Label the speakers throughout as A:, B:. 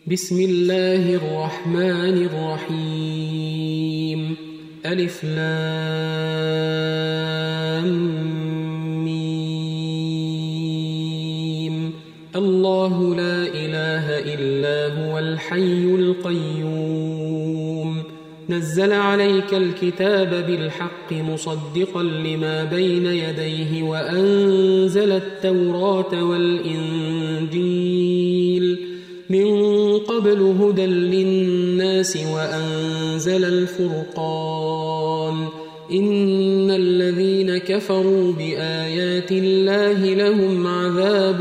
A: بسم الله الرحمن الرحيم ألف لام ميم الله لا إله إلا هو الحي القيوم نزل عليك الكتاب بالحق مصدقا لما بين يديه وأنزل التوراة والإنجيل من قبل هدى للناس وأنزل الفرقان إن الذين كفروا بآيات الله لهم عذاب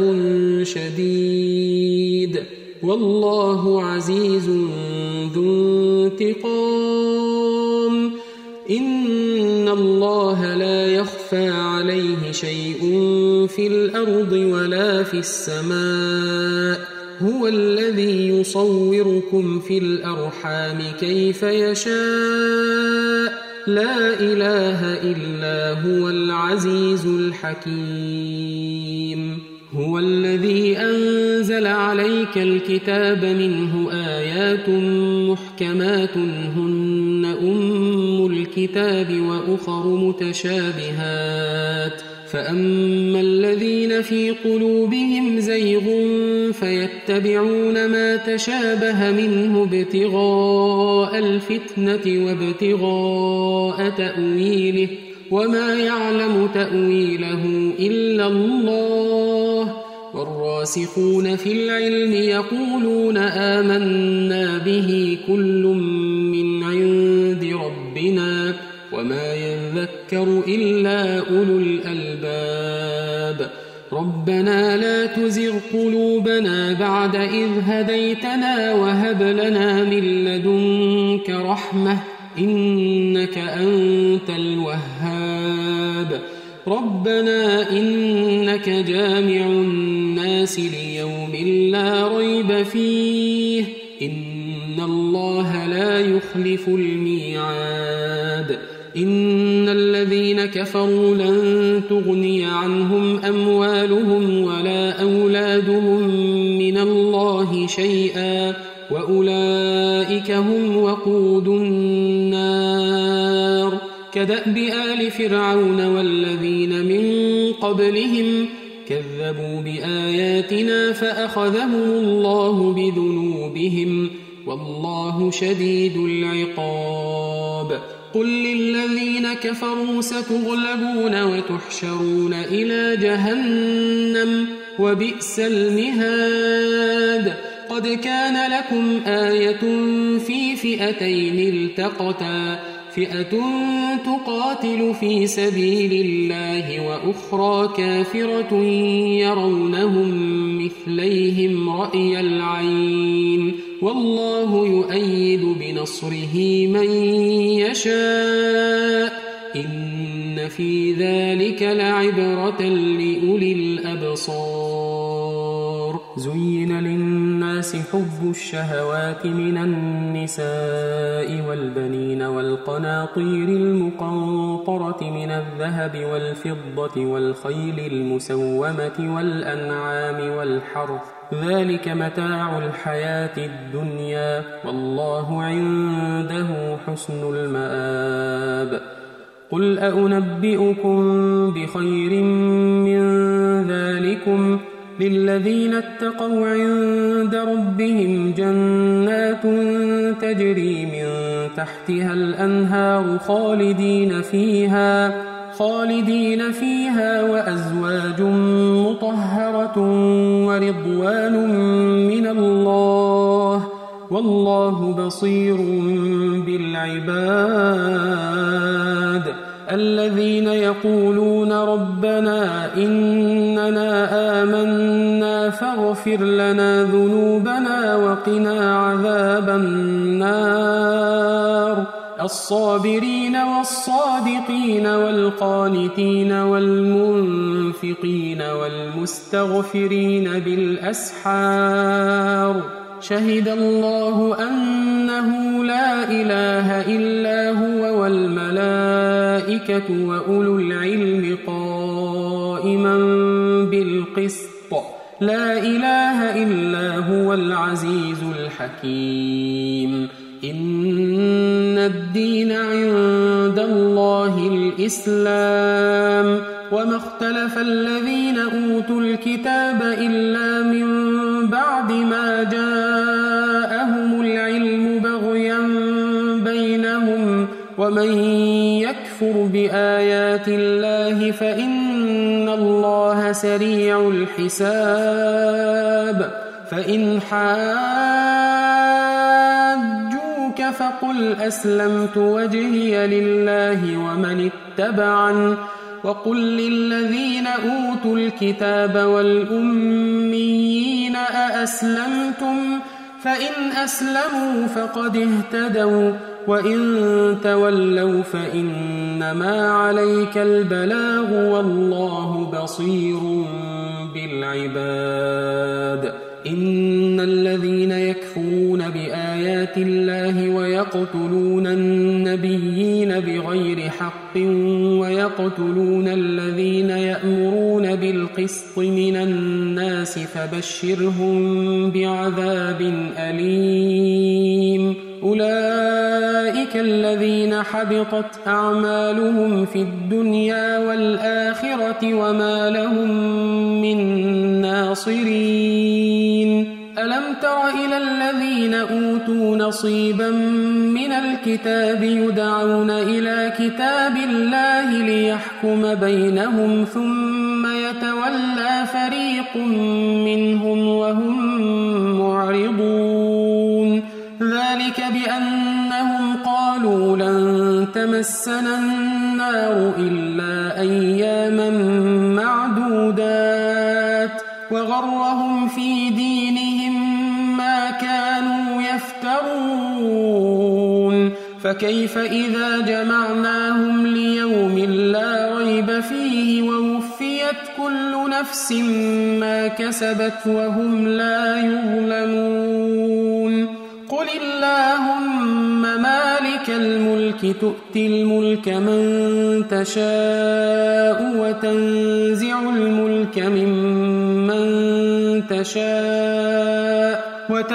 A: شديد والله عزيز ذو انتقام إن الله لا يخفى عليه شيء في الأرض ولا في السماء هو الذي يصوركم في الأرحام كيف يشاء لا إله إلا هو العزيز الحكيم هو الذي أنزل عليك الكتاب منه آيات محكمات هن أم الكتاب وأخر متشابهات فأما الذين في قلوبهم زيغ فيتبعون ما تشابه منه ابتغاء الفتنة وابتغاء تأويله وما يعلم تأويله إلا الله والراسخون في العلم يقولون آمنا به كل من عند ربنا وما يذكر إلا أولو الألباب ربنا لا تزغ قلوبنا بعد إذ هديتنا وهب لنا من لدنك رحمة إنك أنت الوهاب ربنا إنك جامع الناس ليوم لا ريب فيه إن الله لا يخلف الميعاد إن الذين كفروا لن تغني عنهم أموالهم ولا أولادهم من الله شيئا وأولئك هم وقود النار كدأب آل فرعون والذين من قبلهم كذبوا بآياتنا فأخذهم الله بذنوبهم والله شديد العقاب قل للذين كفروا ستغلبون وتحشرون إلى جهنم وبئس المهاد قد كان لكم آية في فئتين التقتا فئة تقاتل في سبيل الله وأخرى كافرة يرونهم مثليهم رأي العين والله يؤيد بنصره من يشاء إن في ذلك لعبرة لأولي الأبصار زين للناس حب الشهوات من النساء والبنين والقناطير المقنطرة من الذهب والفضة والخيل المسومة والأنعام والحرث ذلك متاع الحياة الدنيا والله عنده حسن المآب قل أنبئكم بخير من ذلكم للذين اتقوا عند ربهم جنات تجري من تحتها الأنهار خالدين فيها وأزواج مطهرة ورضوان من الله والله بصير بالعباد الذين يقولون ربنا إننا آمنا فاغفر لنا ذنوبنا وقنا عذاب النار الصابرين والصادقين والقانتين والمنفقين والمستغفرين بالأسحار شهد الله أنه لا إله إلا هو والملائكة وأولو العلم قائما بالقسط لا إله إلا هو العزيز الحكيم الحكيم إن الدين عند الله الإسلام وما اختلف الذين أوتوا الكتاب إلا من بعد ما جاءهم العلم بغيا بينهم ومن يكفر بآيات الله فإن الله سريع الحساب فإن حاجوك فقل أسلمت وجهي لله ومن اتبعن وقل للذين أوتوا الكتاب والأميين أأسلمتم فإن أسلموا فقد اهتدوا وإن تولوا فإنما عليك البلاغ والله بصير بالعباد إن الذين يكفرون بآيات الله ويقتلون النبيين بغير حق ويقتلون الذين يأمرون بالقسط من الناس فبشرهم بعذاب أليم أولئك الذين حبطت أعمالهم في الدنيا والآخرة وما لهم من ناصرين ألم تر إلى الذين أوتوا نصيبا من الكتاب يدعون إلى كتاب الله ليحكم بينهم ثم يتولى فريق منهم وهم معرضون ذلك بأنهم قالوا لن تمسنا النار إلا أياما معدودات وغرهم في دينهم ما كانوا يفترون فكيف إذا جمعناهم ليوم لا ريب فيه ووفيت كل نفس ما كسبت وهم لا يظلمون قل اللهم مالك الملك تؤتي الملك من تشاء وتنزع الملك ممن تشاء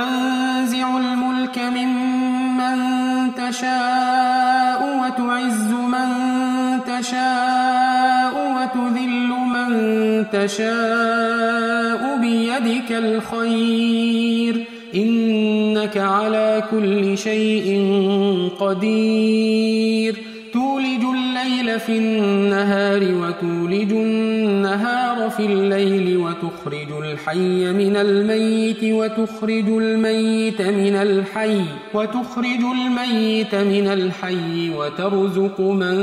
A: وتعز من تشاء وتذل من تشاء بيدك الخير إنك على كل شيء قدير تولج الليل في النهار وتولج النهار في الليل وتخرج الحي من الميت وتخرج الميت من الحي وترزق من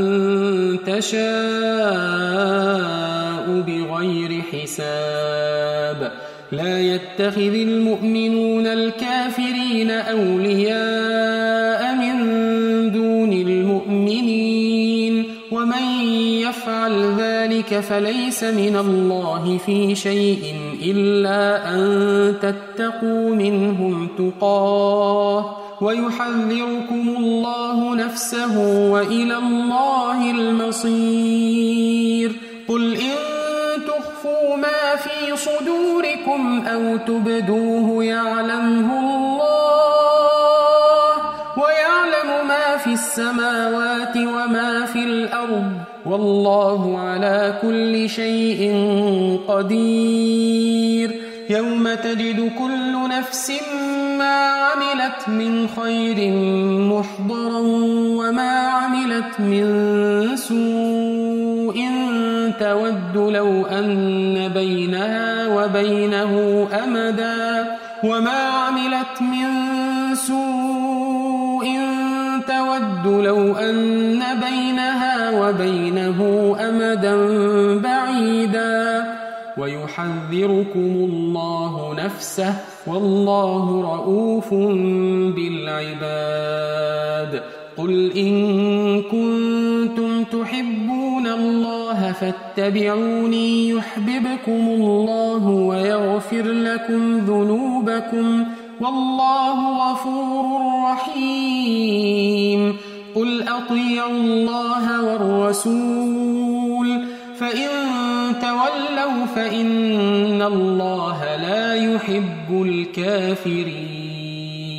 A: تشاء بغير حساب لا يتخذ المؤمنون الكافرين أولياء من دون المؤمنين ومن يفعل ذلك فليس من الله في شيء إلا أن تتقوا منهم تقاه ويحذركم الله نفسه وإلى الله المصير قل إن تخفوا ما في صدوركم أو تبدوه يعلمه الله ويعلم ما في السماوات وما في الأرض والله على كل شيء قدير يوم تجد كل نفس ما عملت من خير محضرا وما عملت من سوء تود لو أن بينها وبينه أمدا وما عملت من سوء تود لو أن بينها وبينه أمدا بعيدا ويحذركم الله نفسه والله رؤوف بالعباد قل إن كنتم تحبون الله فاتبعوني يحببكم الله ويغفر لكم ذنوبكم والله غفور رحيم قل أطيعوا الله والرسول فإن تولوا فإن الله لا يحب الكافرين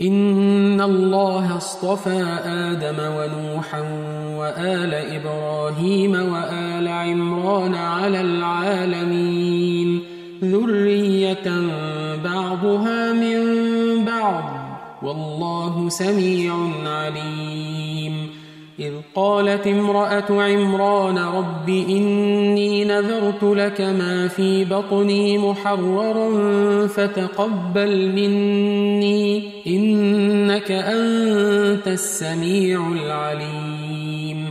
A: إن الله اصطفى آدم ونوحا وآل إبراهيم وآل عمران على العالمين ذرية بعضها من بعض والله سميع عليم. إذ قالت امرأة عمران رب إني نذرت لك ما في بطني محررا فتقبل مني إنك أنت السميع العليم.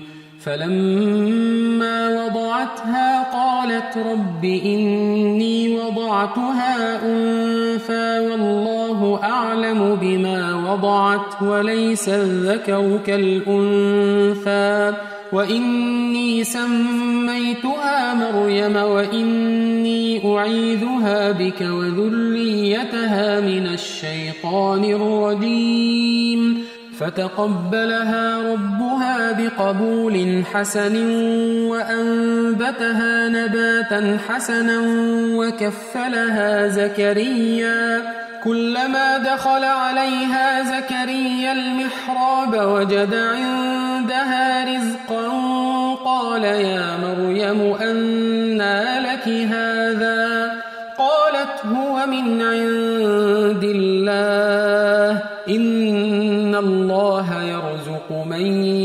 A: فلما وضعتها قالت رب إني وضعتها أنثى والله أعلم بما وضعت وليس الذكر كالأنثى وإني سميتها مريم وإني أعيذها بك وذريتها من الشيطان الرجيم. فتقبلها ربها بقبول حسن وأنبتها نباتا حسنا وكفلها زكريا. كلما دخل عليها زكريا المحراب وجد عندها رزقا قال يا مريم أنى لك هذا؟ قالت هو من عند الله إن الله يرزق من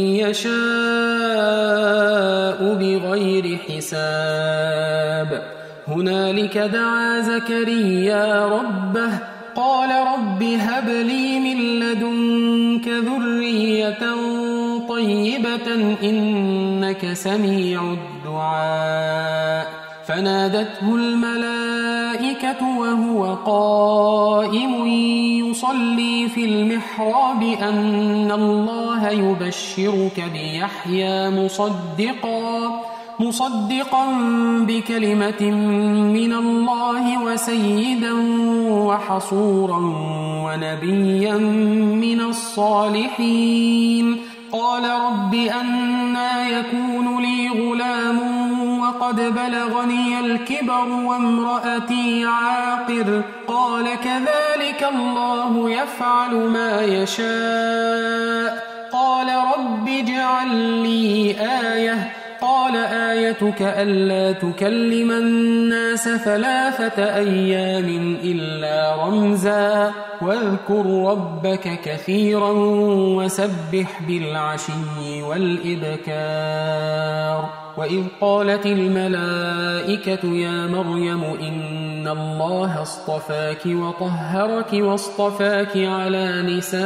A: يشاء بغير حساب. هنالك دعا زكريا ربه قال رب هب لي من لدنك ذرية طيبة إنك سميع الدعاء. فنادته الملائكة وهو قائم يصلي في المحراب أن الله يبشرك بيحيى مصدقا بكلمة من الله وسيدا وحصورا ونبيا من الصالحين. قال رب أنى يكون لي غلام وقد بلغني الكبر وامرأتي عاقر؟ قال كذلك الله يفعل ما يشاء. قال رب اجعل لي آية. قال آيتك ألا تكلم الناس 3 أيام إلا رمزا واذكر ربك كثيرا وسبح بالعشي والإبكار. وإذ قالت الملائكة يا مريم إن الله اصطفاك وطهرك واصطفاك على نساء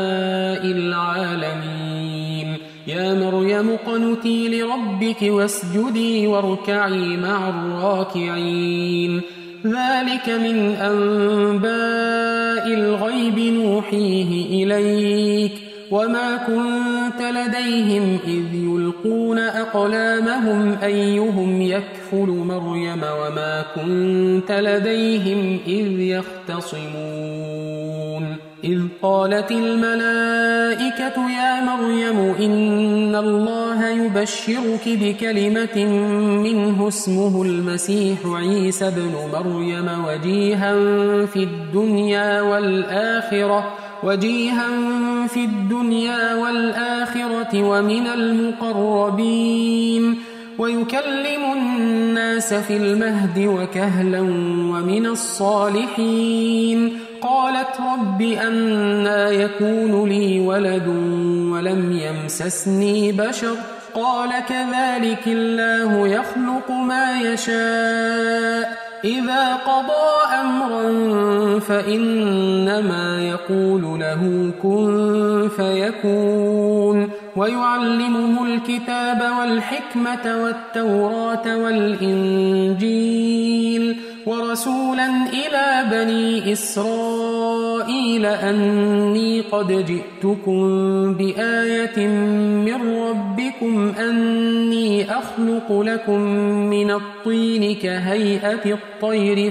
A: العالمين. يا مريم اقنتي لربك واسجدي واركعي مع الراكعين. ذلك من أنباء الغيب نوحيه إليك وما كنت لديهم إذ يلقون أقلامهم أيهم يكفل مريم وما كنت لديهم إذ يختصمون. إذ قالت الملائكة يا مريم إن الله يبشرك بكلمة منه اسمه المسيح عيسى ابن مريم وجيها في الدنيا والآخرة ومن المقربين ويكلم الناس في المهد وكهلا ومن الصالحين. قالت رب أنى يكون لي ولد ولم يمسسني بشر؟ قال كذلك الله يخلق ما يشاء إذا قضى أمرا فإنما يقول له كن فيكون. ويعلمه الكتاب والحكمة والتوراة والإنجيل ورسولا إلى بني إسرائيل أني قد جئتكم بآية من ربكم أني أخلق لكم من الطين كهيئة الطير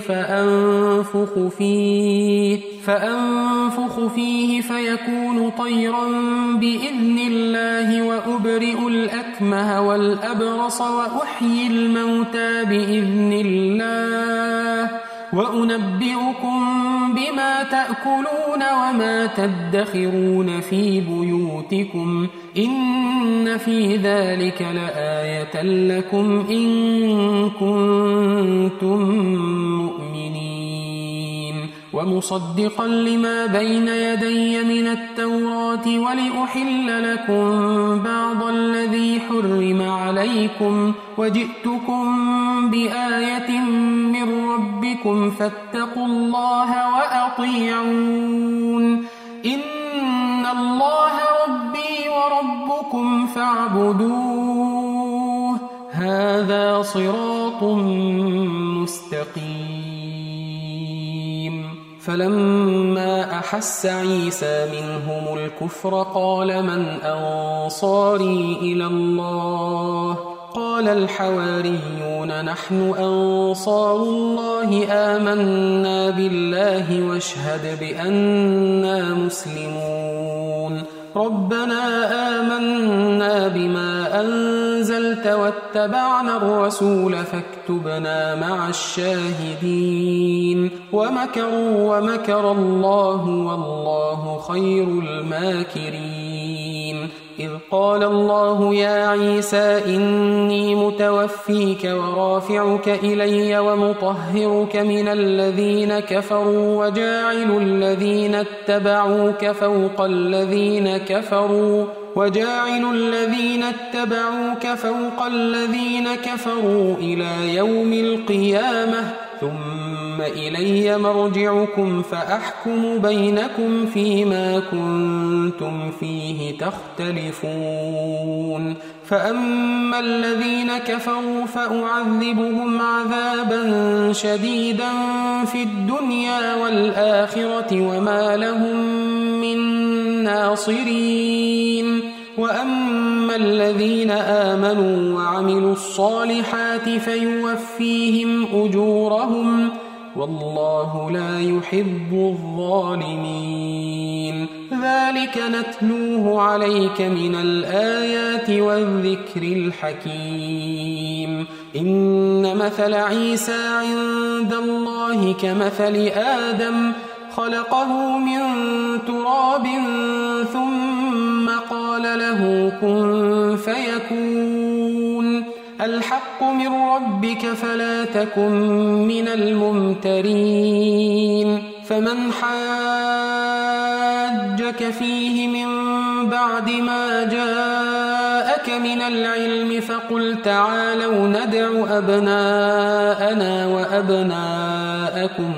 A: فأنفخ فيه فيكون طيرا بإذن الله وأبرئ الأكمه والأبرص وأحيي الموتى بإذن الله وأنبئكم بما تأكلون وما تدخرون في بيوتكم إن في ذلك لآية لكم إن كنتم مؤمنين ومصدقا لما بين يدي من التوراة ولأحل لكم بعض الذي حرم عليكم وجئتكم بآية من ربكم فاتقوا الله وأطيعون إن الله ربي وربكم فاعبدوه هذا صراط مستقيم فلما أحس عيسى منهم الكفر قال من أنصاري إلى الله قال الحواريون نحن أنصار الله آمنا بالله واشهد بأننا مسلمون ربنا آمنا بما أنزلت واتبعنا الرسول فاكتبنا مع الشاهدين ومكروا ومكر الله والله خير الماكرين إذ قال الله يا عيسى إني متوفيك ورافعك إلي ومطهرك من الذين كفروا وجاعل الذين اتبعوك فوق الذين كفروا إلى يوم القيامة ثم إلي مرجعكم فأحكم بينكم فيما كنتم فيه تختلفون فأما الذين كفروا فأعذبهم عذابا شديدا في الدنيا والآخرة وما لهم من ناصرين وأما الذين آمنوا وعملوا الصالحات فيوفيهم أجورهم والله لا يحب الظالمين ذلك نتلوه عليك من الآيات والذكر الحكيم إن مثل عيسى عند الله كمثل آدم خلقه من تراب ثم قال له كن فيكون الحق من ربك فلا تكن من الممترين فمن حاجك فيه من بعد ما جاءك من العلم فقل تعالوا ندع أبناءنا وأبناءكم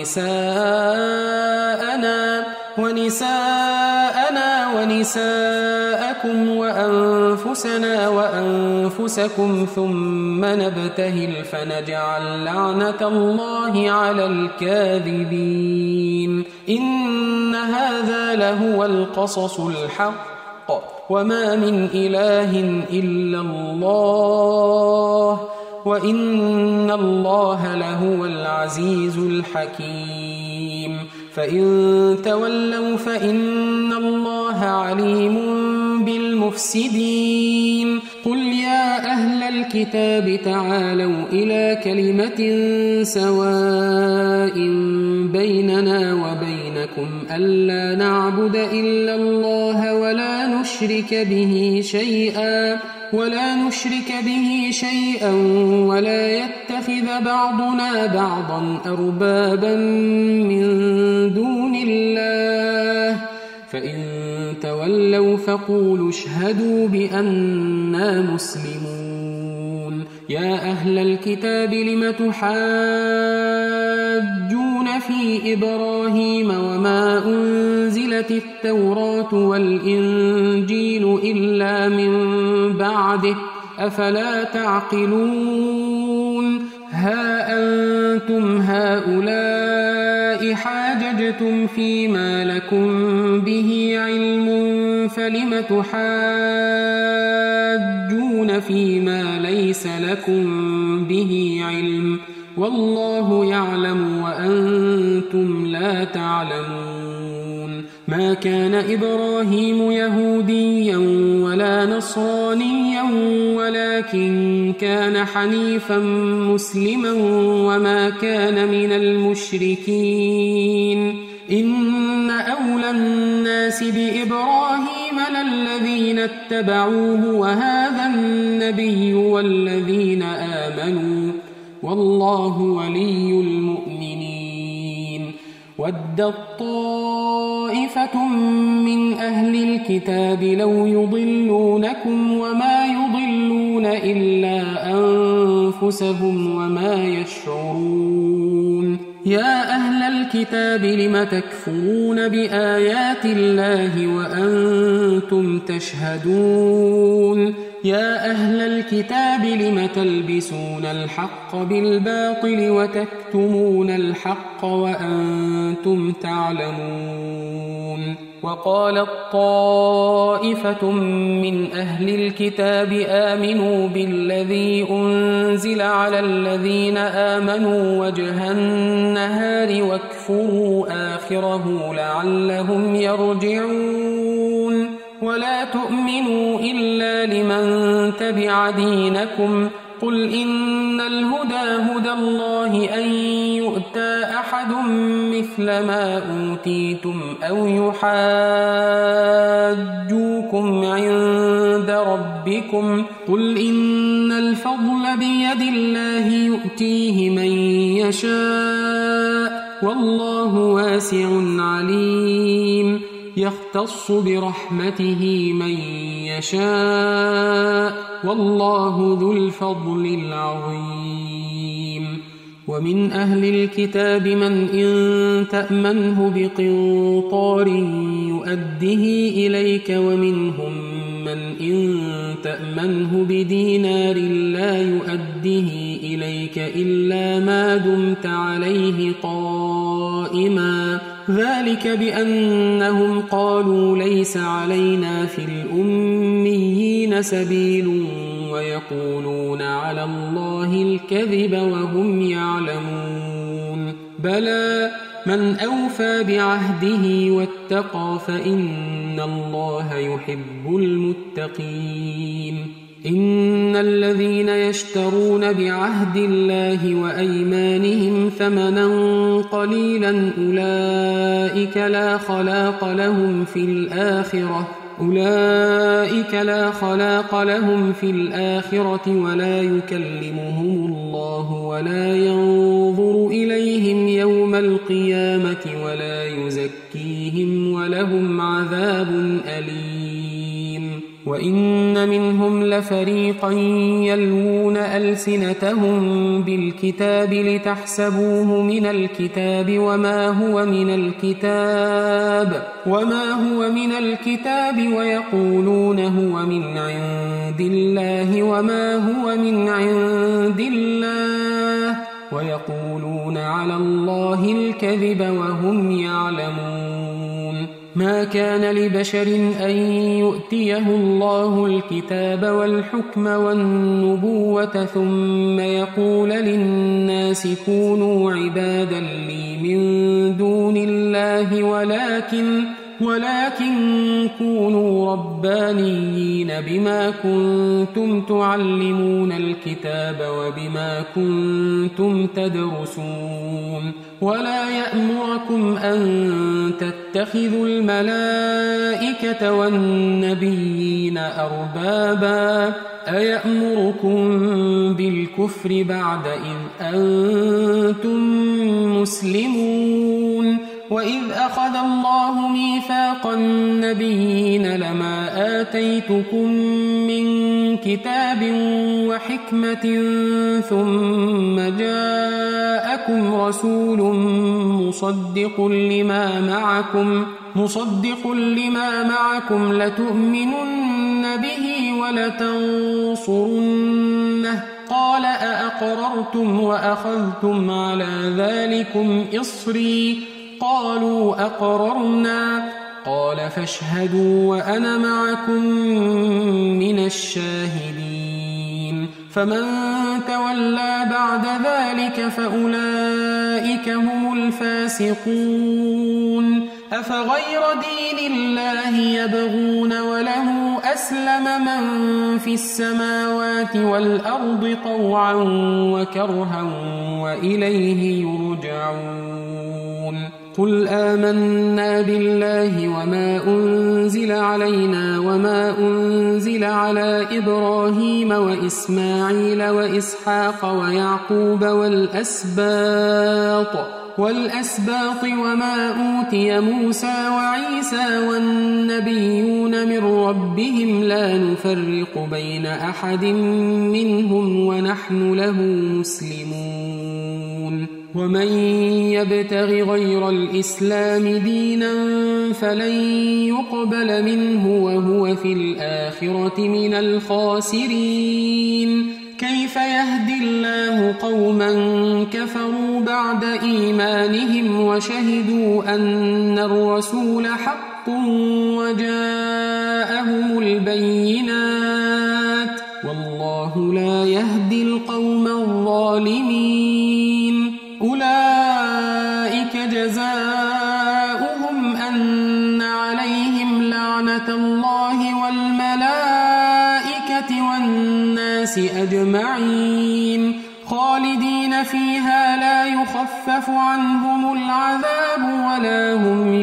A: ونساءكم وأنفسنا وأنفسكم ثم نبتهل فنجعل لعنة الله على الكاذبين إن هذا لهو القصص الحق وما من إله إلا الله وإن الله لهو العزيز الحكيم فإن تولوا فإن الله عليم بالمفسدين قل يا أهل الكتاب تعالوا إلى كلمة سواء بيننا وبينكم ألا نعبد إلا الله ولا نشرك به شيئا ولا يتخذ بعضنا بعضا أربابا من دون الله فإن تولوا فقولوا اشهدوا بأننا مسلمون يا أهل الكتاب لم تحاجون في إبراهيم وما أنزلت التوراة والإنجيل إلا من بعده أفلا تعقلون ها أنتم هؤلاء حاججتم فيما لكم به علم فلم تحاجون فيما ليس لكم به علم والله يعلم وأنتم لا تعلمون ما كان إبراهيم يهوديا ولا نصرانيا ولكن كان حنيفا مسلما وما كان من المشركين إن أولى الناس بإبراهيم للذين اتبعوه وهذا النبي والذين آمنوا والله ولي المؤمنين ودت طائفة من أهل الكتاب لو يضلونكم وما يضلون إلا أنفسهم وما يشعرون يا أهل الكتاب لم تكفرون بآيات الله وأنتم تشهدون يا أهل الكتاب لم تلبسون الحق بالباطل وتكتمون الحق وأنتم تعلمون وقالت طائفة من أهل الكتاب آمنوا بالذي أنزل على الذين آمنوا وجه النهار واكفروا آخره لعلهم يرجعون ولا تؤمنوا إلا لمن تبع دينكم قل إن الهدى هدى الله أن يؤتى أحد مثل ما أوتيتم أو يحاجوكم عند ربكم قل إن الفضل بيد الله يؤتيه من يشاء والله واسع عليم يختص برحمته من يشاء والله ذو الفضل العظيم ومن أهل الكتاب من إن تأمنه بقنطار يؤده إليك ومنهم من إن تأمنه بدينار لا يؤده إليك إلا ما دمت عليه قائما ذلك بأنهم قالوا ليس علينا في الأميين سبيل ويقولون على الله الكذب وهم يعلمون بلى من أوفى بعهده واتقى فإن الله يحب المتقين إن الذين يشترون بعهد الله وأيمانهم ثمنا قليلا أولئك لا خلاق لهم في الآخرة ولا يكلمهم الله ولا ينظر إليهم يوم القيامة ولا يزكيهم ولهم عذاب أليم وإن منهم لفريقا يلوون ألسنتهم بالكتاب لتحسبوه من الكتاب وما هو من الكتاب ويقولون هو من عند الله وما هو من عند الله ويقولون على الله الكذب وهم يعلمون ما كان لبشر أن يؤتيه الله الكتاب والحكم والنبوة ثم يقول للناس كونوا عبادا لي من دون الله ولكن كونوا ربانيين بما كنتم تعلمون الكتاب وبما كنتم تدرسون ولا يأمركم أن تتخذوا الملائكة والنبيين أربابا أيأمركم بالكفر بعد إذ أنتم مسلمون وإذ أخذ الله ميثاق النبيين لما آتيتكم من كتاب وحكمة ثم جاءكم رسول مصدق لما معكم لتؤمنن به ولتنصرنه قال أأقررتم وأخذتم على ذلكم إصري قالوا أقررنا قال فاشهدوا وأنا معكم من الشاهدين فمن تولى بعد ذلك فأولئك هم الفاسقون أفغير دين الله يبغون وله أسلم من في السماوات والأرض طوعا وكرها وإليه يرجعون قل آمنا بالله وما أنزل علينا وما أنزل على إبراهيم وإسماعيل وإسحاق ويعقوب والأسباط وما أوتي موسى وعيسى والنبيون من ربهم لا نفرق بين أحد منهم ونحن له مسلمون ومن يبتغ غير الإسلام دينا فلن يقبل منه وهو في الآخرة من الخاسرين كيف يهدي الله قوما كفروا بعد إيمانهم وشهدوا أن الرسول حق وجاءهم البينات والله لا يهدي القوم الظالمين أولئك جزاؤهم أن عليهم لعنة الله والملائكة والناس أجمعين خالدين فيها لا يخفف عنهم العذاب ولا هم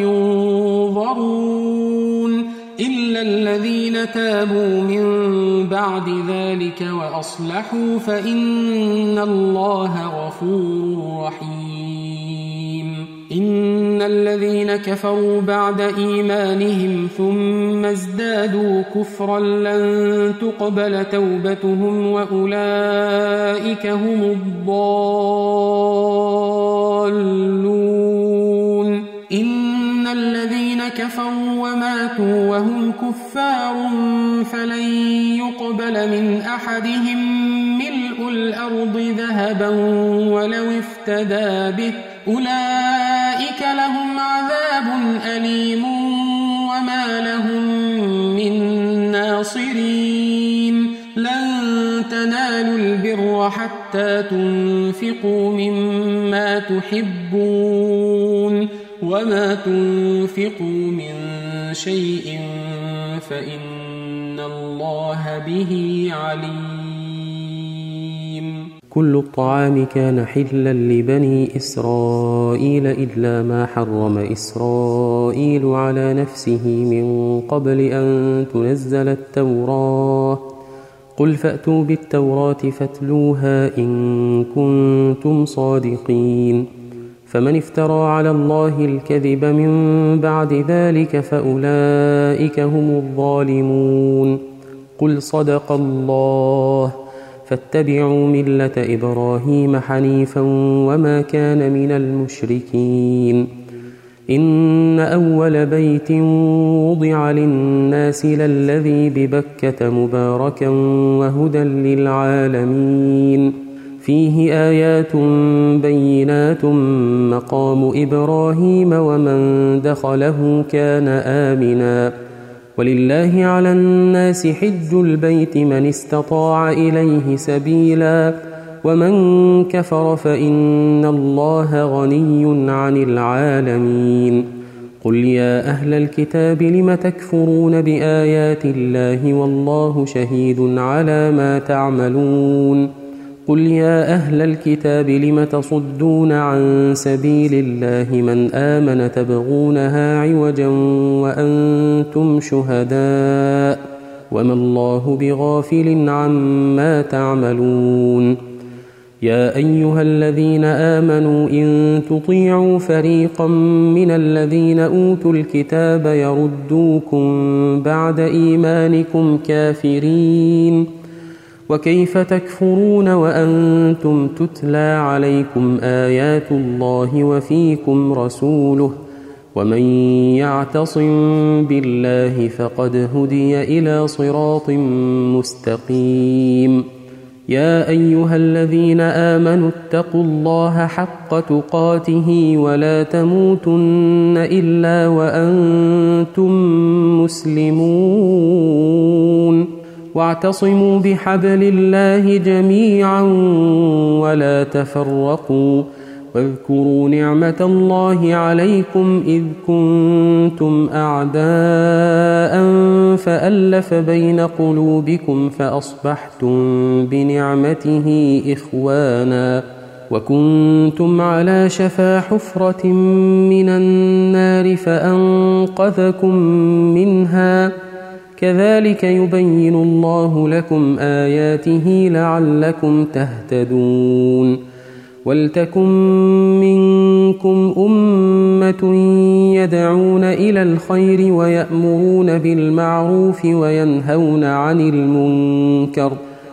A: ينظرون إلا الذين تابوا من بعد ذلك وأصلحوا فإن الله غفور رحيم إن الذين كفروا بعد إيمانهم ثم ازدادوا كفرا لن تقبل توبتهم وأولئك هم الضالون إن الذين كفروا وماتوا وهم كفار فلن يقبل من أحدهم ملء الأرض ذهبا ولو افتدى به أولئك لهم عذاب أليم وما لهم من ناصرين لن تنالوا البر حتى تنفقوا مما تحبون وما تنفقوا من شيء فإن الله به عليم
B: كل الطعام كان حلا لبني إسرائيل إلا ما حرم إسرائيل على نفسه من قبل أن تنزل التوراة قل فأتوا بالتوراة فاتلوها إن كنتم صادقين فمن افترى على الله الكذب من بعد ذلك فأولئك هم الظالمون قل صدق الله فاتبعوا ملة إبراهيم حنيفا وما كان من المشركين إن أول بيت وضع للناس للذي ببكة مباركا وهدى للعالمين فيه آيات بينات مقام إبراهيم ومن دخله كان آمنا ولله على الناس حج البيت من استطاع إليه سبيلا ومن كفر فإن الله غني عن العالمين قل يا أهل الكتاب لم تكفرون بآيات الله والله شهيد على ما تعملون قل يا أهل الكتاب لم تصدون عن سبيل الله من آمن تبغونها عوجا وأنتم شهداء وما الله بغافل عما تعملون يا أيها الذين آمنوا إن تطيعوا فريقا من الذين أوتوا الكتاب يردوكم بعد إيمانكم كافرين وكيف تكفرون وأنتم تتلى عليكم آيات الله وفيكم رسوله ومن يعتصم بالله فقد هدي إلى صراط مستقيم يا أيها الذين آمنوا اتقوا الله حق تقاته ولا تموتن إلا وأنتم مسلمون واعتصموا بحبل الله جميعا ولا تفرقوا واذكروا نعمة الله عليكم إذ كنتم أعداء فألف بين قلوبكم فأصبحتم بنعمته إخوانا وكنتم على شفا حفرة من النار فأنقذكم منها كذلك يبين الله لكم آياته لعلكم تهتدون ولتكن منكم أمة يدعون إلى الخير ويأمرون بالمعروف وينهون عن المنكر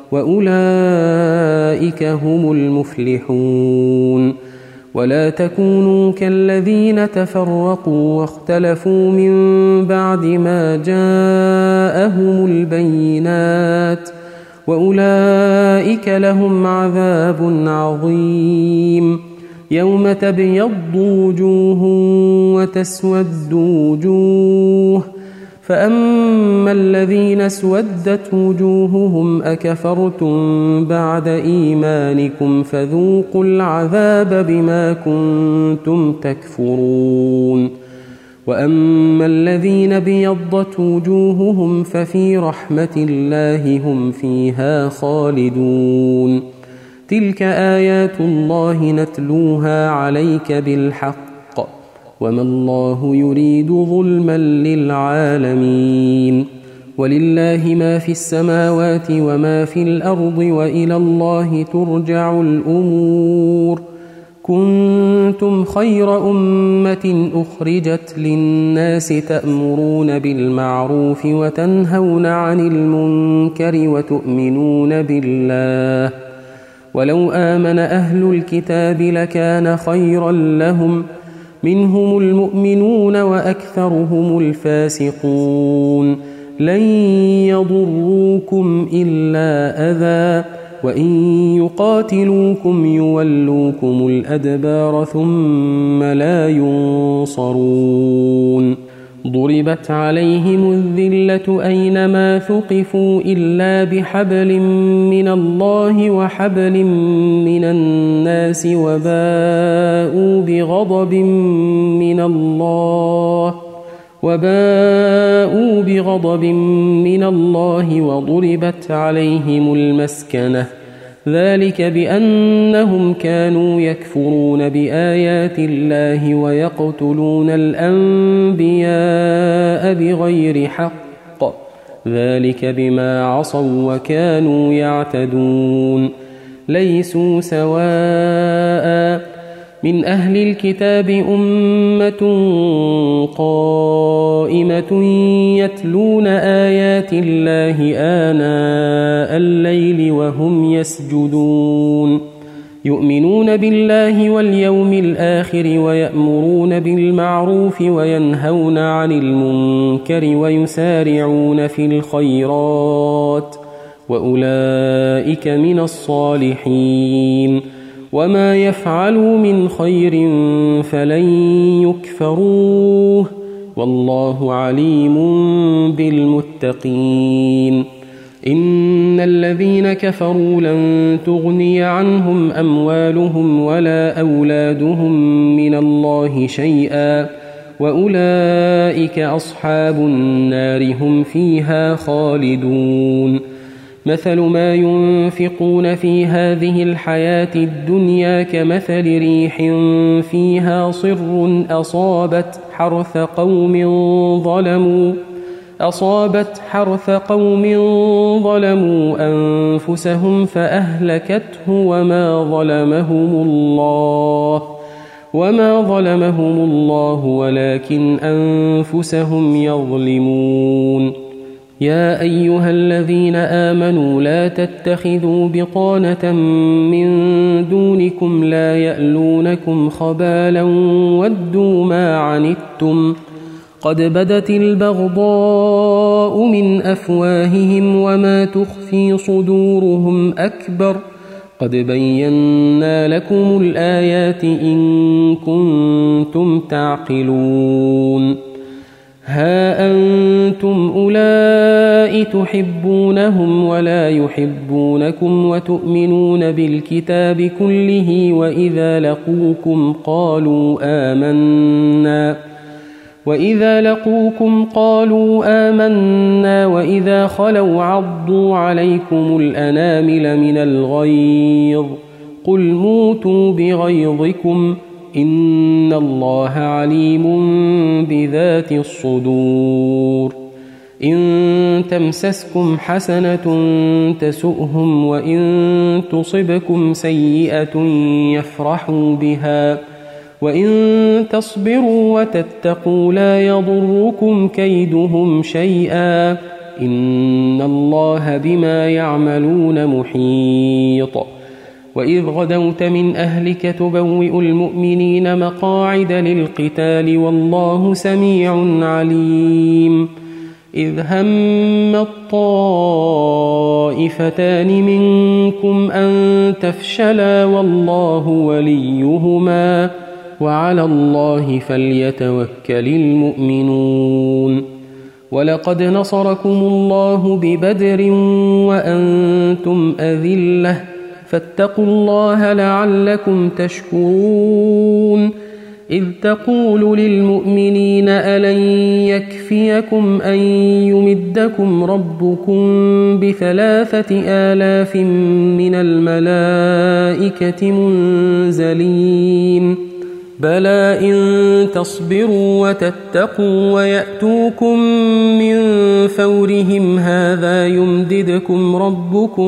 B: وأولئك هم المفلحون ولا تكونوا كالذين تفرقوا واختلفوا من بعد ما جاءهم البينات وأولئك لهم عذاب عظيم يوم تبيض وجوه وتسود وجوه فأما الذين اسودت وجوههم أكفرتم بعد إيمانكم فذوقوا العذاب بما كنتم تكفرون وأما الذين ابيضت وجوههم ففي رحمة الله هم فيها خالدون تلك آيات الله نتلوها عليك بالحق وما الله يريد ظلما للعالمين ولله ما في السماوات وما في الأرض وإلى الله ترجع الأمور كنتم خير أمة أخرجت للناس تأمرون بالمعروف وتنهون عن المنكر وتؤمنون بالله ولو آمن أهل الكتاب لكان خيرا لهم منهم المؤمنون وأكثرهم الفاسقون لن يضروكم إلا أذى وإن يقاتلوكم يولوكم الأدبار ثم لا ينصرون ضربت عليهم الذلة أينما ثقفوا إلا بحبل من الله وحبل من الناس وباءوا بغضب من الله وضربت عليهم المسكنة ذلك بأنهم كانوا يكفرون بآيات الله ويقتلون الأنبياء بغير حق ذلك بما عصوا وكانوا يعتدون ليسوا سواء من أهل الكتاب أمة قائمة يتلون آيات الله آناء الليل وهم يسجدون يؤمنون بالله واليوم الآخر ويأمرون بالمعروف وينهون عن المنكر ويسارعون في الخيرات وأولئك من الصالحين وما يفعلوا من خير فلن يكفروه والله عليم بالمتقين إن الذين كفروا لن تغني عنهم أموالهم ولا أولادهم من الله شيئا وأولئك أصحاب النار هم فيها خالدون مثل ما ينفقون في هذه الحياة الدنيا كمثل ريح فيها صر أصابت حرث قوم ظلموا أنفسهم فأهلكته وما ظلمهم الله ولكن أنفسهم يظلمون يا أيها الذين آمنوا لا تتخذوا بطانة من دونكم لا يألونكم خبالا ودوا ما عنتم قد بدت البغضاء من أفواههم وما تخفي صدورهم أكبر قد بينا لكم الآيات إن كنتم تعقلون ها أنتم أولئك تحبونهم ولا يحبونكم وتؤمنون بالكتاب كله وإذا لقوكم قالوا آمنا وإذا خلوا عضوا عليكم الأنامل من الغيظ قل موتوا بغيظكم إن الله عليم بذات الصدور إن تمسسكم حسنة تسؤهم وإن تصبكم سيئة يفرحوا بها وإن تصبروا وتتقوا لا يضركم كيدهم شيئا إن الله بما يعملون محيط وإذ غدوت من أهلك تبوئ المؤمنين مقاعد للقتال والله سميع عليم إذ هم الطائفتان منكم أن تفشلا والله وليهما وعلى الله فليتوكل المؤمنون ولقد نصركم الله ببدر وأنتم أذلة فاتقوا الله لعلكم تشكرون إذ تقول للمؤمنين ألن يكفيكم أن يمدكم ربكم ب3,000 من الملائكة منزلين بلى إن تصبروا وتتقوا ويأتوكم من فورهم هذا يمددكم ربكم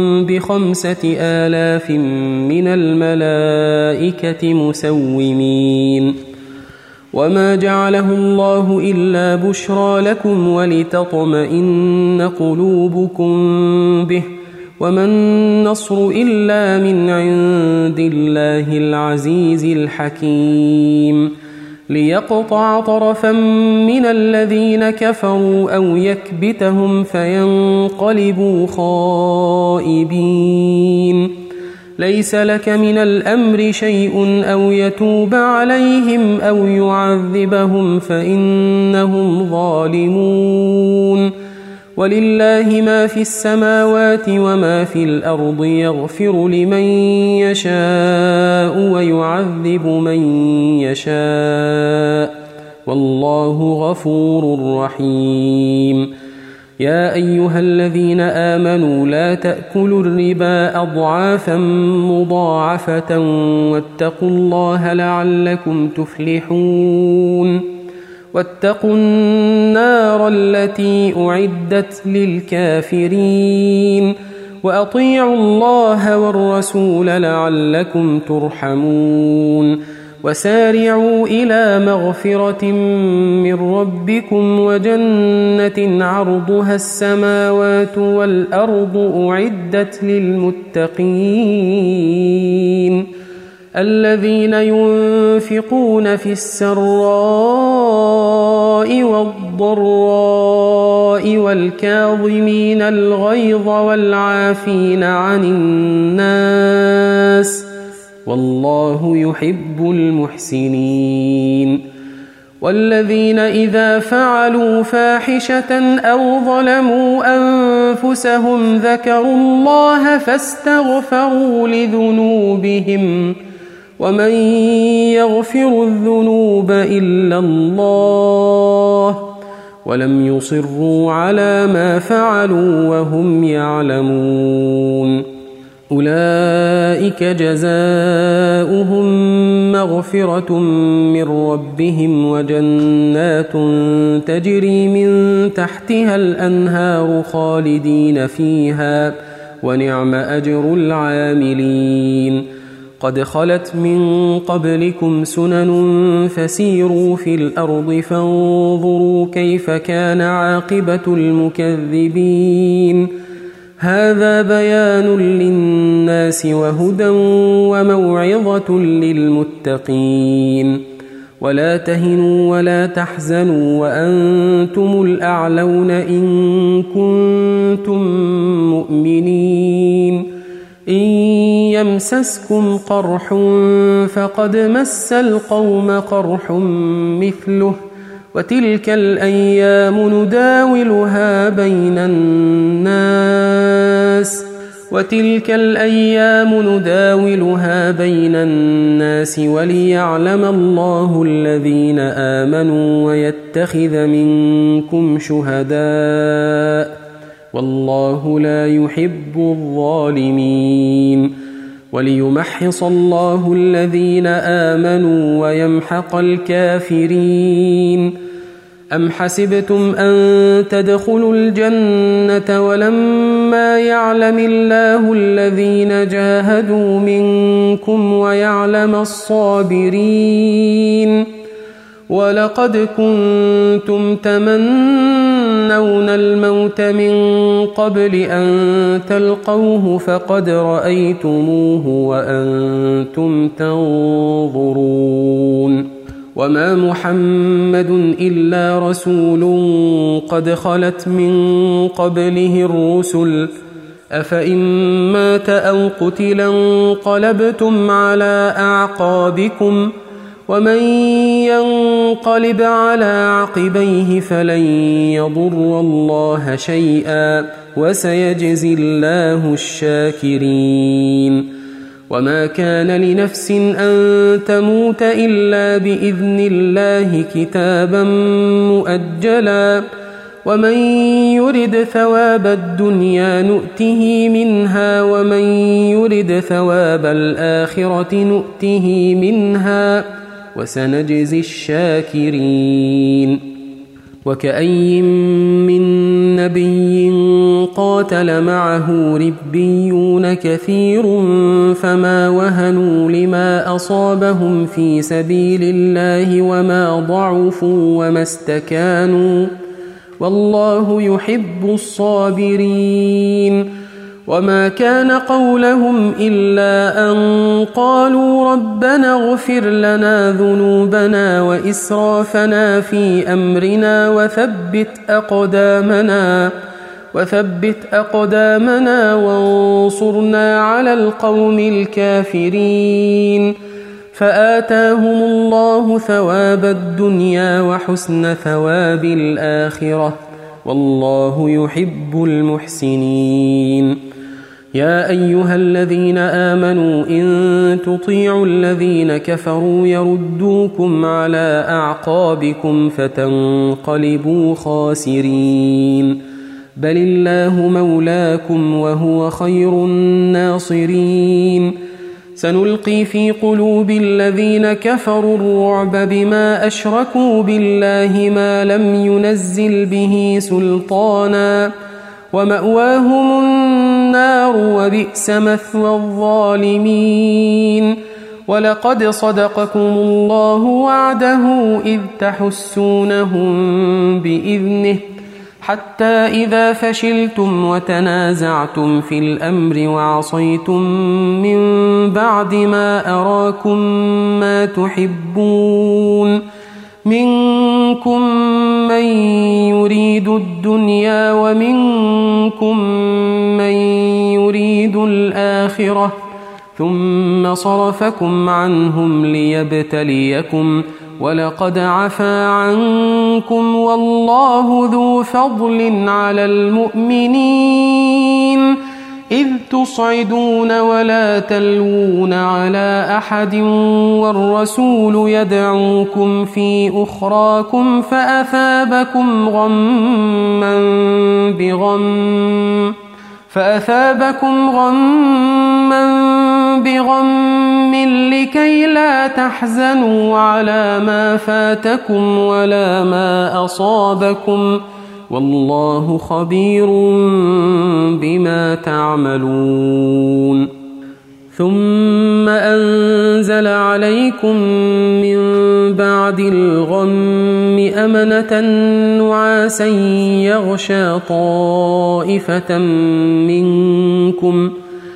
B: ب5,000 من الملائكة مسومين وما جعله الله إلا بشرى لكم ولتطمئن قلوبكم به وما النصر إلا من عند الله العزيز الحكيم ليقطع طرفا من الذين كفروا أو يكبتهم فينقلبوا خائبين ليس لك من الأمر شيء أو يتوب عليهم أو يعذبهم فإنهم ظالمون ولله ما في السماوات وما في الأرض يغفر لمن يشاء ويعذب من يشاء والله غفور رحيم يا أيها الذين آمنوا لا تأكلوا الربا أضعافا مضاعفة واتقوا الله لعلكم تفلحون واتقوا النار التي أعدت للكافرين وأطيعوا الله والرسول لعلكم ترحمون وسارعوا إلى مغفرة من ربكم وجنة عرضها السماوات والأرض أعدت للمتقين الذين ينفقون في السراء والضراء والكاظمين الغيظ والعافين عن الناس والله يحب المحسنين والذين إذا فعلوا فاحشة أو ظلموا أنفسهم ذكروا الله فاستغفروا لذنوبهم ومن يغفر الذنوب إلا الله ولم يصروا على ما فعلوا وهم يعلمون أولئك جزاؤهم مغفرة من ربهم وجنات تجري من تحتها الأنهار خالدين فيها ونعم أجر العاملين قد خلت من قبلكم سنن فسيروا في الأرض فانظروا كيف كان عاقبة المكذبين هذا بيان للناس وهدى وموعظة للمتقين ولا تهنوا ولا تحزنوا وأنتم الأعلون إن كنتم مؤمنين إن يمسسكم قرح فقد مس القوم قرح مثله وتلك الأيام نداولها بين الناس وليعلم الله الذين آمنوا ويتخذ منكم شهداء والله لا يحب الظالمين وليمحص الله الذين آمنوا ويمحق الكافرين أم حسبتم أن تدخلوا الجنة ولما يعلم الله الذين جاهدوا منكم ويعلم الصابرين ولقد كنتم تمنون الموت من قبل أن تلقوه فقد رأيتموه وأنتم تنظرون وما محمد إلا رسول قد خلت من قبله الرسل أفإن مات أو قتلا انقلبتم على أعقابكم ومن ينقلب على عقبيه فلن يضر الله شيئا وسيجزي الله الشاكرين وما كان لنفس أن تموت إلا بإذن الله كتابا مؤجلا ومن يرد ثواب الدنيا نؤته منها ومن يرد ثواب الآخرة نؤته منها وسنجزي الشاكرين وكأي من نبي قاتل معه ربيون كثير فما وهنوا لما أصابهم في سبيل الله وما ضعفوا وما استكانوا والله يحب الصابرين وما كان قولهم إلا أن قالوا ربنا اغفر لنا ذنوبنا وإسرافنا في أمرنا وثبت أقدامنا وانصرنا على القوم الكافرين فآتاهم الله ثواب الدنيا وحسن ثواب الآخرة والله يحب المحسنين يا أيها الذين آمنوا إن تطيعوا الذين كفروا يردوكم على أعقابكم فتنقلبوا خاسرين بل الله مولاكم وهو خير الناصرين سنلقي في قلوب الذين كفروا الرعب بما أشركوا بالله ما لم ينزل به سلطانا ومأواهم النار وبئس مثوى الظالمين ولقد صدقكم الله وعده إذ تحسونهم بإذنه حتى إذا فشلتم وتنازعتم في الأمر وعصيتم من بعد ما أراكم ما تحبون منكم من يريد الدنيا ومنكم من يريد الآخرة ثم صرفكم عنهم ليبتليكم ولقد عفا عنكم والله ذو فضل على المؤمنين إذ تصعدون ولا تلوون على أحد والرسول يدعوكم في أخراكم فأثابكم غما بغم لكي لا تحزنوا على ما فاتكم ولا ما أصابكم والله خبير بما تعملون ثم أنزل عليكم من بعد الغم أمنة نعاسا يغشى طائفة منكم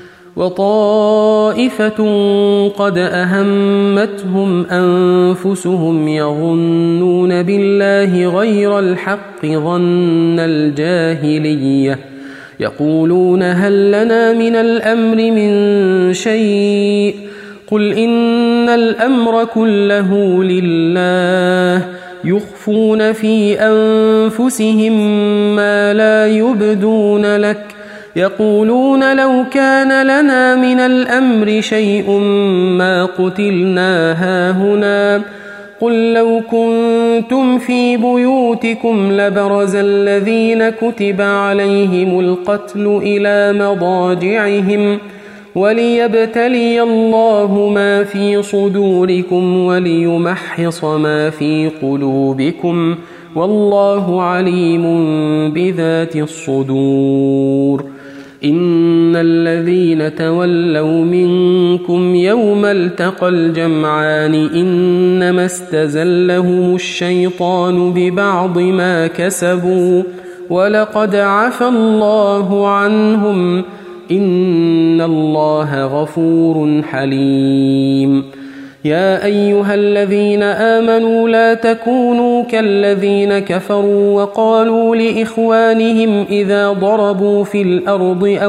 B: وطائفة قد أهمتهم أنفسهم يظنون بالله غير الحق ظن الجاهلية يقولون هل لنا من الأمر من شيء قل إن الأمر كله لله يخفون في أنفسهم ما لا يبدون لك يقولون لو كان لنا من الأمر شيء ما قتلنا هاهنا قل لو كنتم في بيوتكم لبرز الذين كتب عليهم القتل إلى مضاجعهم وليبتلي الله ما في صدوركم وليمحص ما في قلوبكم والله عليم بذات الصدور إن الذين تولوا منكم يوم التقى الجمعان إنما استزلهم الشيطان ببعض ما كسبوا ولقد عفى الله عنهم إن الله غفور حليم يا أيها الذين آمنوا لا تكونوا كالذين كفروا وقالوا لإخوانهم إذا ضربوا في الأرض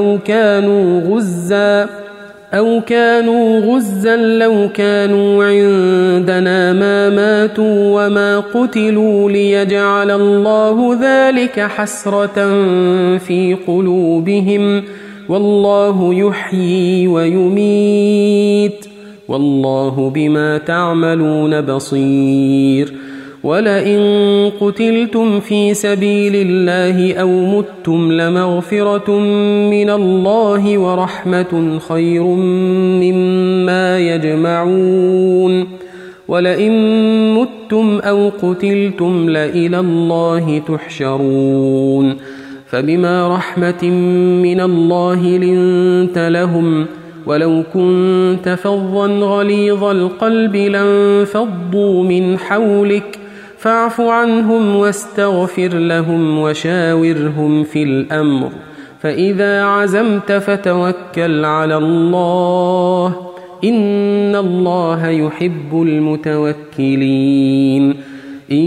B: أو كانوا غزا لو كانوا عندنا ما ماتوا وما قتلوا ليجعل الله ذلك حسرة في قلوبهم والله يحيي ويميت والله بما تعملون بصير ولئن قتلتم في سبيل الله أو متم لمغفرة من الله ورحمة خير مما يجمعون ولئن متم أو قتلتم لإلى الله تحشرون فبما رحمة من الله لنت لهم ولو كنت فظا غليظ القلب لانفضوا من حولك فاعف عنهم واستغفر لهم وشاورهم في الأمر فإذا عزمت فتوكل على الله إن الله يحب المتوكلين إن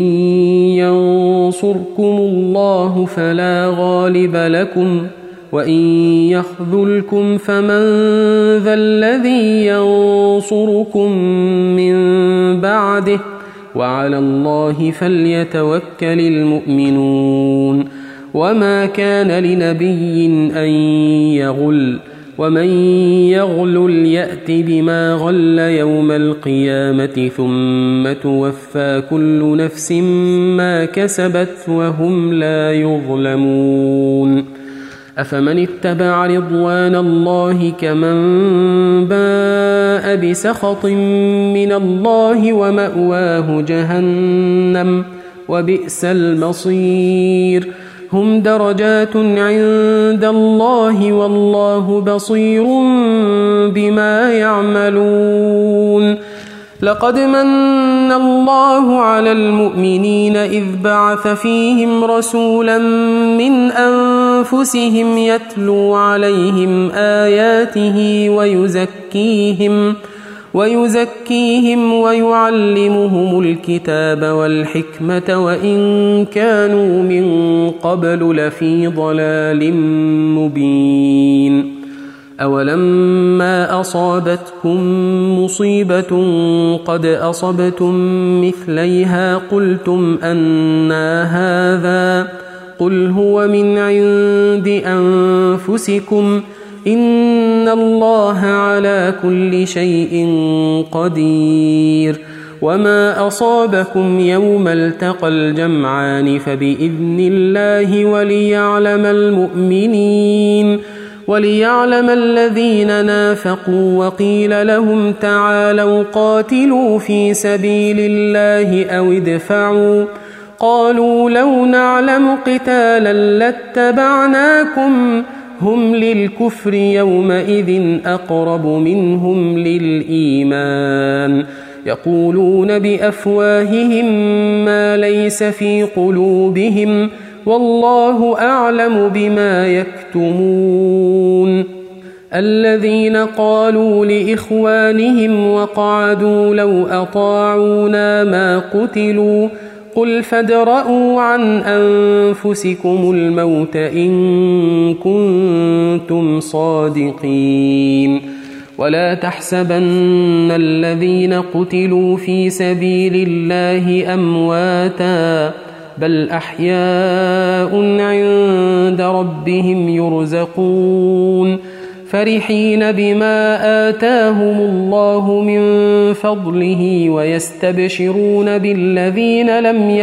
B: ينصركم الله فلا غالب لكم وإن يخذلكم فمن ذا الذي ينصركم من بعده وعلى الله فليتوكل المؤمنون وما كان لنبي أن يغل ومن يغلل يأت بما غل يوم القيامة ثم توفى كل نفس ما كسبت وهم لا يظلمون أفمن اتبع رضوان الله كمن باء بسخط من الله ومأواه جهنم وبئس المصير هم درجات عند الله والله بصير بما يعملون لقد من الله على المؤمنين إذ بعث فيهم رسولا من أنفسهم يتلو عليهم آياته ويزكيهم ويعلمهم الكتاب والحكمة وإن كانوا من قبل لفي ضلال مبين أولما أصابتكم مصيبة قد أصبتم مثليها قلتم أنى هذا قل هو من عند أنفسكم إن الله على كل شيء قدير وما أصابكم يوم التقى الجمعان فبإذن الله وليعلم الذين نافقوا وقيل لهم تعالوا قاتلوا في سبيل الله أو ادفعوا قالوا لو نعلم قتالا لاتبعناكم هم للكفر يومئذ أقرب منهم للإيمان يقولون بأفواههم ما ليس في قلوبهم والله أعلم بما يكتمون الذين قالوا لإخوانهم وقعدوا لو أطاعونا ما قتلوا قل فادرءوا عن أنفسكم الموت إن كنتم صادقين ولا تحسبن الذين قتلوا في سبيل الله أمواتا بل أحياء عند ربهم يرزقون فرحين بما آتاهم الله من فضله ويستبشرون بالذين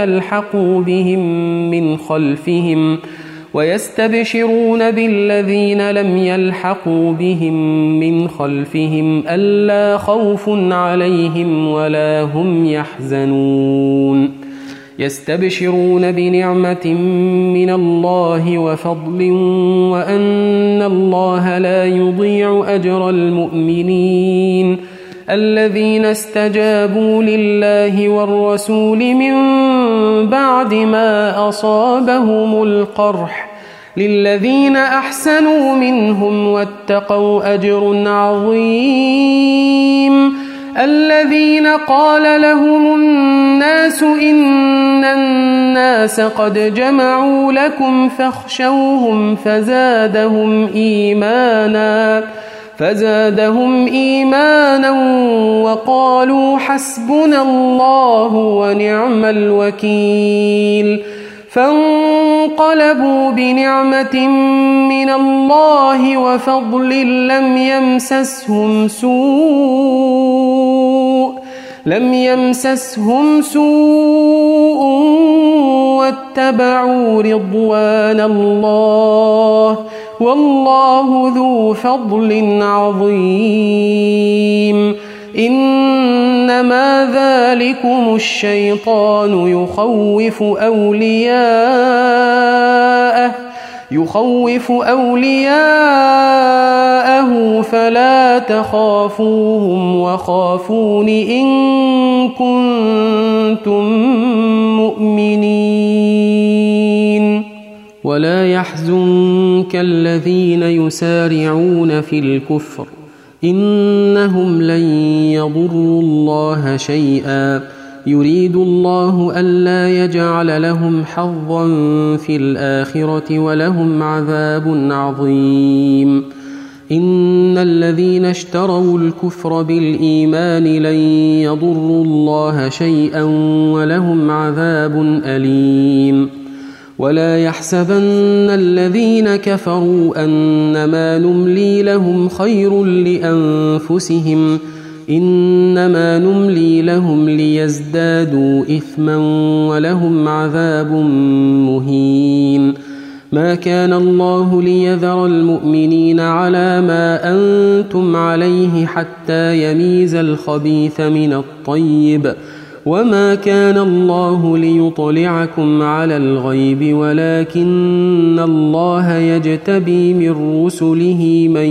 B: لم يلحقوا بهم من خلفهم ألا خوف عليهم ولا هم يحزنون يستبشرون بنعمة من الله وفضل وأن الله لا يضيع أجر المؤمنين الذين استجابوا لله والرسول من بعد ما أصابهم القرح للذين أحسنوا منهم واتقوا أجر عظيم الذين قال لهم الناس إن الناس قد جمعوا لكم فاخشوهم فزادهم إيمانا وقالوا حسبنا الله ونعم الوكيل فانقلبوا بنعمة من الله وفضل لم يمسسهم سوء واتبعوا رضوان الله والله ذو فضل عظيم إنما ذلكم الشيطان يخوف أولياءه فلا تخافوهم وخافون إن كنتم مؤمنين ولا يحزنك الذين يسارعون في الكفر إنهم لن يضروا الله شيئا يريد الله ألا يجعل لهم حظا في الآخرة ولهم عذاب عظيم إن الذين اشتروا الكفر بالإيمان لن يضروا الله شيئا ولهم عذاب أليم ولا يحسبن الذين كفروا أنما نملي لهم خير لأنفسهم إنما نملي لهم ليزدادوا إثما ولهم عذاب مهين ما كان الله ليذر المؤمنين على ما أنتم عليه حتى يميز الخبيث من الطيب وما كان الله ليطلعكم على الغيب ولكن الله يجتبي من رسله من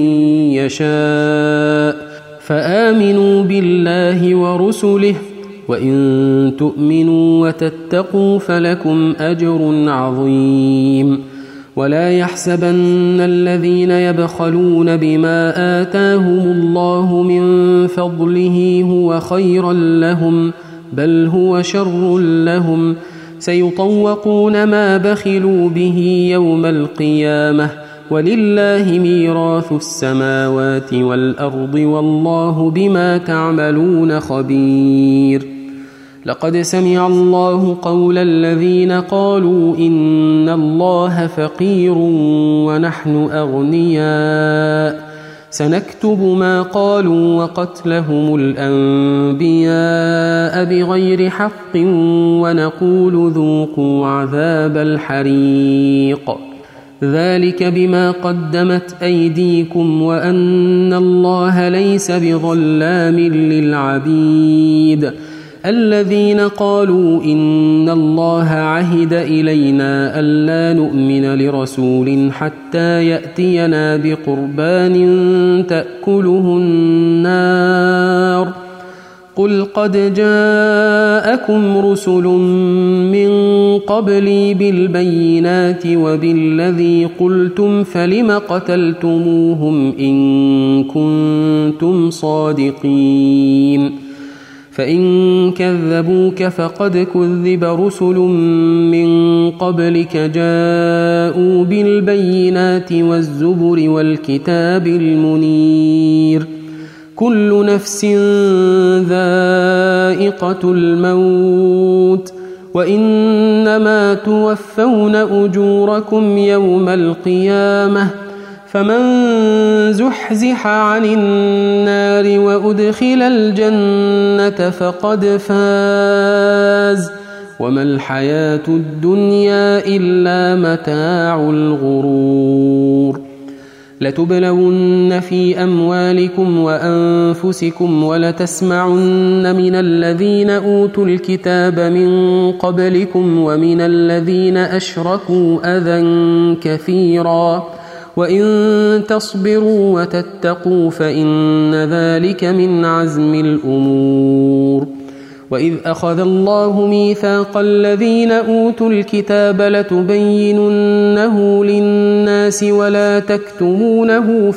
B: يشاء فآمنوا بالله ورسله وإن تؤمنوا وتتقوا فلكم أجر عظيم ولا يحسبن الذين يبخلون بما آتاهم الله من فضله هو خيرا لهم بل هو شر لهم سيطوقون ما بخلوا به يوم القيامة ولله ميراث السماوات والأرض والله بما تعملون خبير لقد سمع الله قول الذين قالوا إن الله فقير ونحن أغنياء سنكتب ما قالوا وقتلهم الأنبياء بغير حق ونقول ذوقوا عذاب الحريق ذلك بما قدمت أيديكم وأن الله ليس بظلام للعبيد الذين قالوا إن الله عهد إلينا ألا نؤمن لرسول حتى يأتينا بقربان تأكله النار قل قد جاءكم رسل من قبلي بالبينات وبالذي قلتم فلم قتلتموهم إن كنتم صادقين فإن كذبوك فقد كذب رسل من قبلك جاءوا بالبينات والزبر والكتاب المنير كل نفس ذائقة الموت وإنما توفون أجوركم يوم القيامة فمن زحزح عن النار وأدخل الجنة فقد فاز وما الحياة الدنيا إلا متاع الغرور لتبلون في أموالكم وأنفسكم ولتسمعن من الذين أوتوا الكتاب من قبلكم ومن الذين أشركوا أذى كثيرا وإن تصبروا وتتقوا فإن ذلك من عزم الأمور وإذ أخذ الله ميثاق الذين أوتوا الكتاب لتبيننه للناس ولا تكتمونه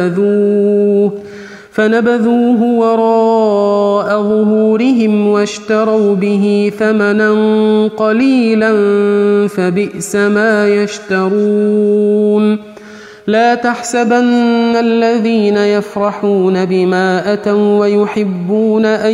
B: فنبذوه وراء ظهورهم واشتروا به ثمنا قليلا فبئس ما يشترون لا تحسبن الذين يفرحون بما أتوا ويحبون أن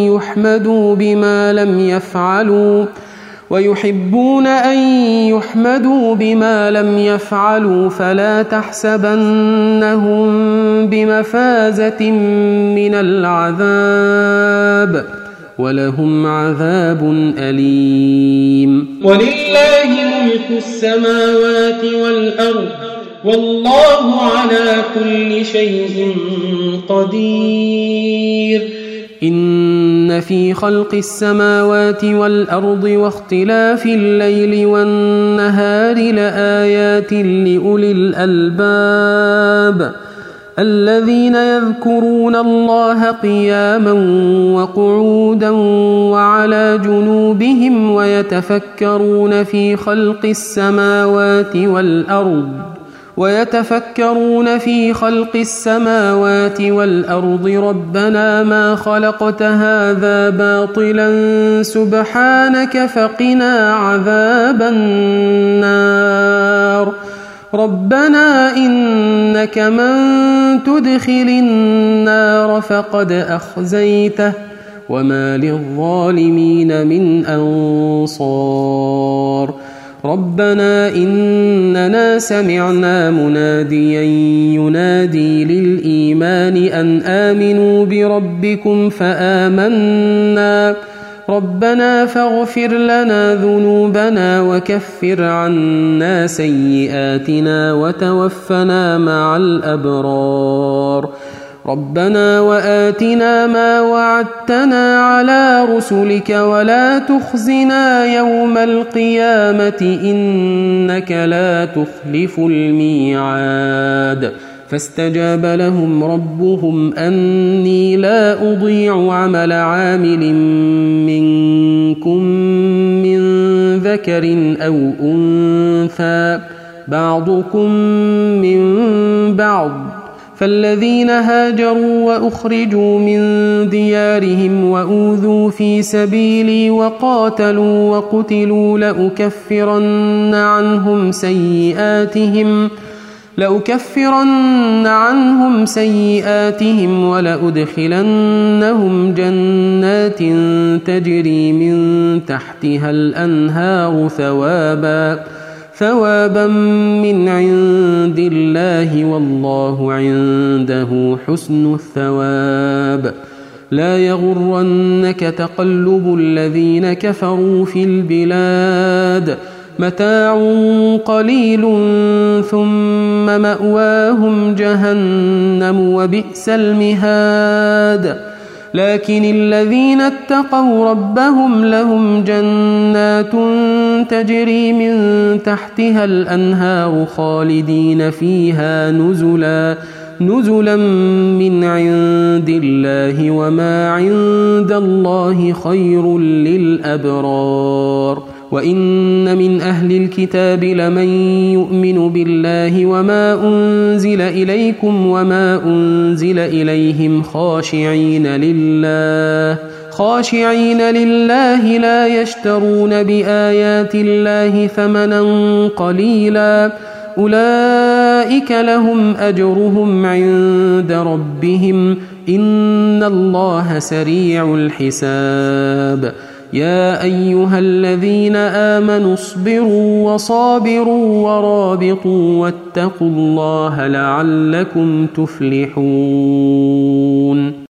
B: يحمدوا بما لم يفعلوا فلا تحسبنهم بمفازة من العذاب ولهم عذاب أليم
A: ولله ملك السماوات والأرض والله على كل شيء قدير
B: إن في خلق السماوات والأرض واختلاف الليل والنهار لآيات لأولي الألباب الذين يذكرون الله قياما وقعودا وعلى جنوبهم ويتفكرون في خلق السماوات والأرض ربنا ما خلقت هذا باطلا سبحانك فقنا عذاب النار ربنا إنك من تدخل النار فقد أخزيته وما للظالمين من أنصار ربنا إننا سمعنا مناديا ينادي للإيمان أن آمنوا بربكم فآمنا ربنا فاغفر لنا ذنوبنا وكفر عنا سيئاتنا وتوفنا مع الأبرار ربنا وآتنا ما وعدتنا على رسلك ولا تخزنا يوم القيامة إنك لا تخلف الميعاد فاستجاب لهم ربهم أني لا أضيع عمل عامل منكم من ذكر أو أنثى بعضكم من بعض فالذين هاجروا وأخرجوا من ديارهم وأوذوا في سبيلي وقاتلوا وقتلوا لأكفرن عنهم سيئاتهم ولأدخلنهم جنات تجري من تحتها الأنهار ثوابا من عند الله والله عنده حسن الثواب لا يغرنك تقلب الذين كفروا في البلاد متاع قليل ثم مأواهم جهنم وبئس المهاد لكن الذين اتقوا ربهم لهم جنات تجري من تحتها الأنهار خالدين فيها نزلا من عند الله وما عند الله خير للأبرار وإن من أهل الكتاب لمن يؤمن بالله وما أنزل إليكم وما أنزل إليهم خاشعين لله لا يشترون بآيات الله ثمنا قليلا أولئك لهم أجرهم عند ربهم إن الله سريع الحساب يا أيها الذين آمنوا اصبروا وصابروا ورابطوا واتقوا الله لعلكم تفلحون